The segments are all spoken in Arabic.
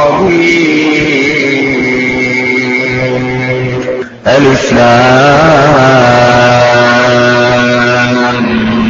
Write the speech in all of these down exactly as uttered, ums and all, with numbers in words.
ألف لام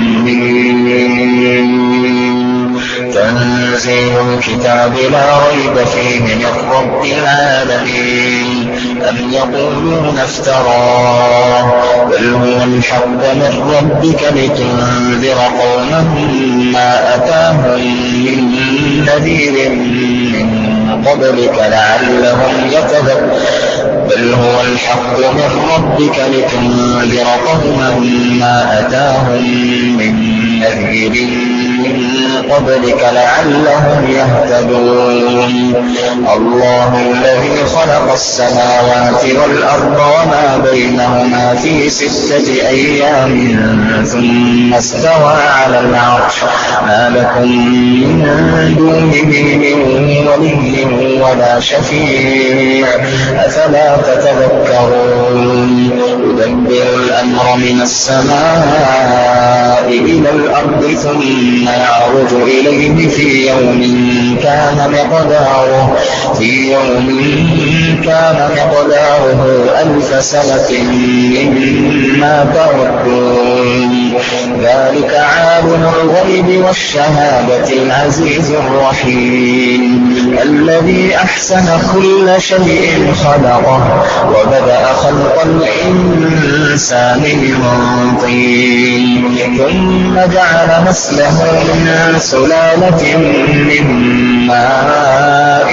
ميم. تنزيل الكتاب لا ريب فيه من رب العالمين. أم يقولون افتراه بل هو الحق من ربك لتنذر قوما ما أتاهم من نذير من قبلك لعلهم يتذكرون. بل هو الحق من ربك لتنذر قوما ما أتاهم من نذير من قبلك لعلهم يهتدون. الله الذي خلق السماوات والأرض وما بينهما في ستة أيام ثم استوى على العرش. ما لكم من دونه من ولي ولا شفيع أفلا تتذكرون. يدبر الأمر من السماء إلى الأرض ثم يعرج إليه في يوم كان مقداره في يوم كان مقداره ألف سنة مما تعدون. ذلك عالم الغيب والشهادة العزيز الرحيم الذي أحسن كل شيء خلقه وبدأ خلق الإنسان من طين ثم جعل نسله من سلالة من ماء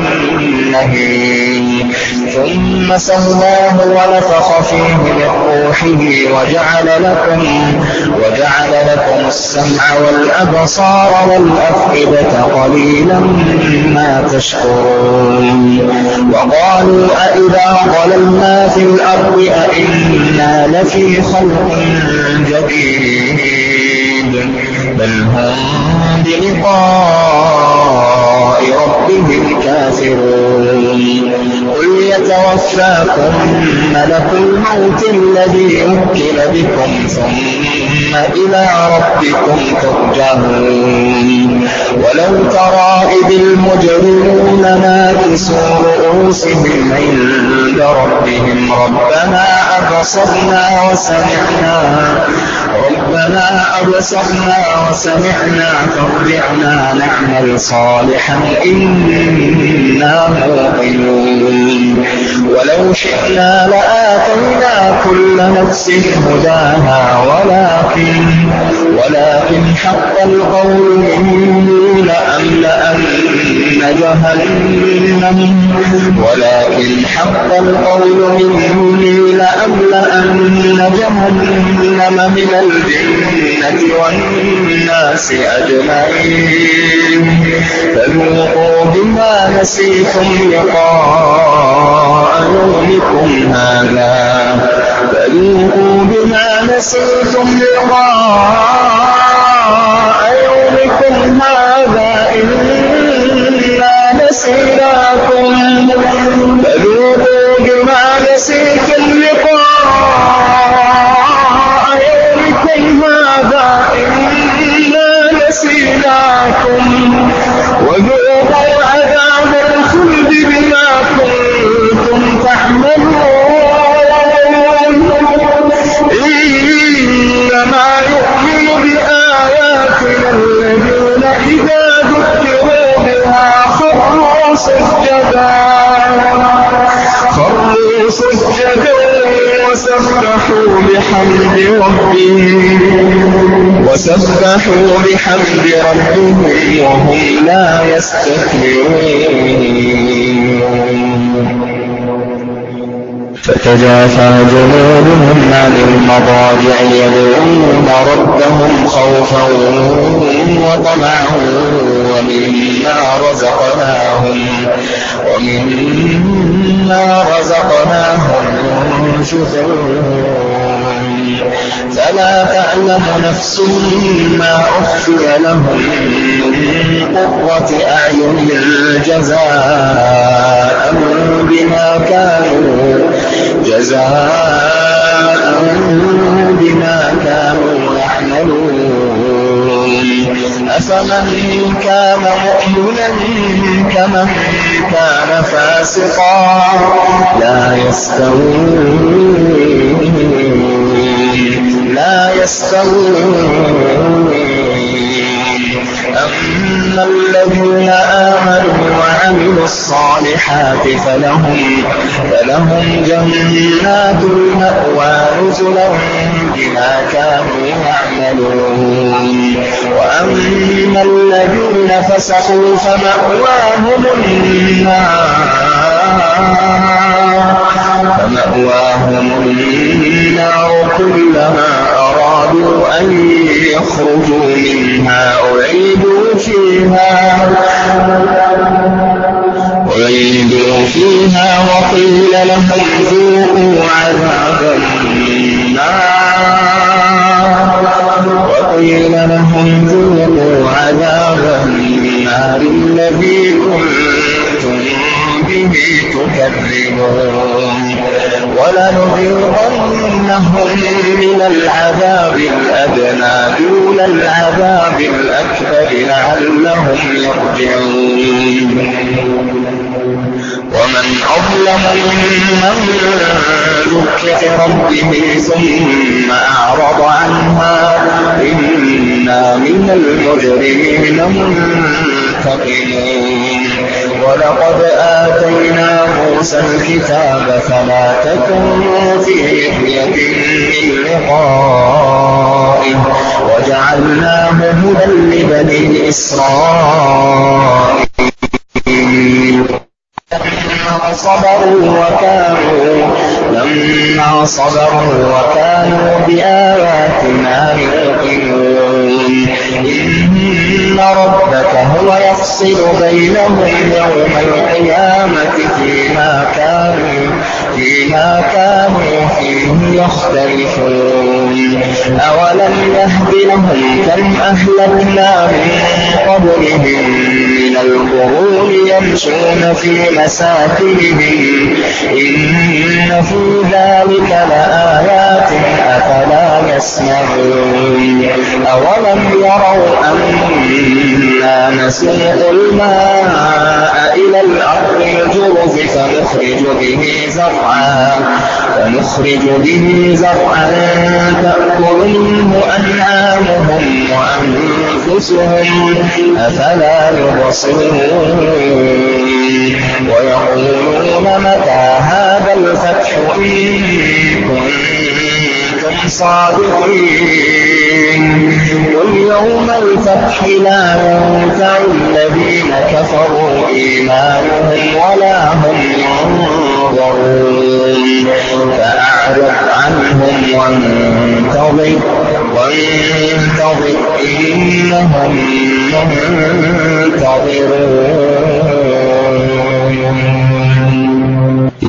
مهين ثم سواه ونفخ فيه من روحه وجعل لكم وجعل لكم السمع والأبصار والأفئدة قليلا ما تشكرون. وقالوا أإذا ضللنا في الأرض أإنا لفي خلق جديد بل هم بلقاء ربهم كافرون. قل يتوفاكم ملك الموت الذي وكل بكم ثم إلى ربكم ترجعون. ولو ترى إذ المجرمون ناكسوا رؤوسهم عند ربهم ربنا أبصرنا وسمعنا ربنا أبصرنا وسمعنا فارجعنا نعمل صالحا إنا موقنون. ولو شئنا لآتينا كل نفس هداها ولكن ولكن حق القول مني لأملأن جهنم ولكن حق القول مني لأملأن جهنم من الجنة والناس أجمعين. فذوقوا بما نسيتم لقاء يومكم هذا فذوقوا بما نسيتم لقاء يومكم هذا إنا نسيناكم فذوقوا بما نسيتم لقاء يومكم هذا إنا نسيناكم وذوقوا عذاب الخلد بما كنتم تعملون. إنما يؤمن بآياتنا الذين إذا ذكروا بها خروا سجدا خروا سجدا وسبحوا بحمد ربهم وسبحوا بحمد ربهم وهم لا يستكبرون. فتجافى جنوبهم عن المضاجع يدعون ربهم خوفا وطمعا ومما رزقناهم ومما رزقناهم ينفقون. فلا تعلم نفس ما أخفي لهم من قرة أعين جزاء بما كانوا جزاء بما كانوا يعملون. أفمن كان مؤمنا كمن كان فاسقا لا يستوون لا يستوون أما الذين آمنوا وعملوا الصالحات فلهم, فلهم جنات المأوى نزلا بما كانوا يعملون وأما الذين فسقوا فمأواهم النار فمأواهم النار كلما أرادوا أن يخرجوا منها أعيدوا فيها أعيدوا فيها وقيل لهم ذوقوا عذاب النار وقيل لهم ذوقوا عذاب النار الذي كنتم به تكذبون ولنذيقنهم من العذاب الأدنى دون العذاب الأكبر لعلهم يرجعون ومن أظلم ممن ذكر ربه ثم أعرض عنها إنا من المجرمين منتقمون ولقد آتينا موسى الكتاب فلا تكن في مرية من لقائه وجعلناه هدى لبني إسرائيل لما صبروا وكانوا لما صبروا وكانوا بآياتنا يوقنون إن ربك هو يفصل بينهم يوم القيامة فيما كانوا فيما كانوا فيه يختلفون أولم يهد لهم كم أهلكنا من قبلهم من القرون يمشون في مساكنهم إن في ذلك لآيات أفلا يسمعون أولم يروا أنا نسوق الماء إلى الأرض الجرز فنخرج به زرعا فنخرج به زرعا تأكل منه أنعامهم وأنفسهم أفلا يبصرون ويقولون متى هذا الفتح إن كنتم صادقين قل يوم الفتح لا ينفع الذين كفروا إيمانهم ولا هم ينظرون فأعرض عنهم وانتظر وانتظر إنهم منتظرون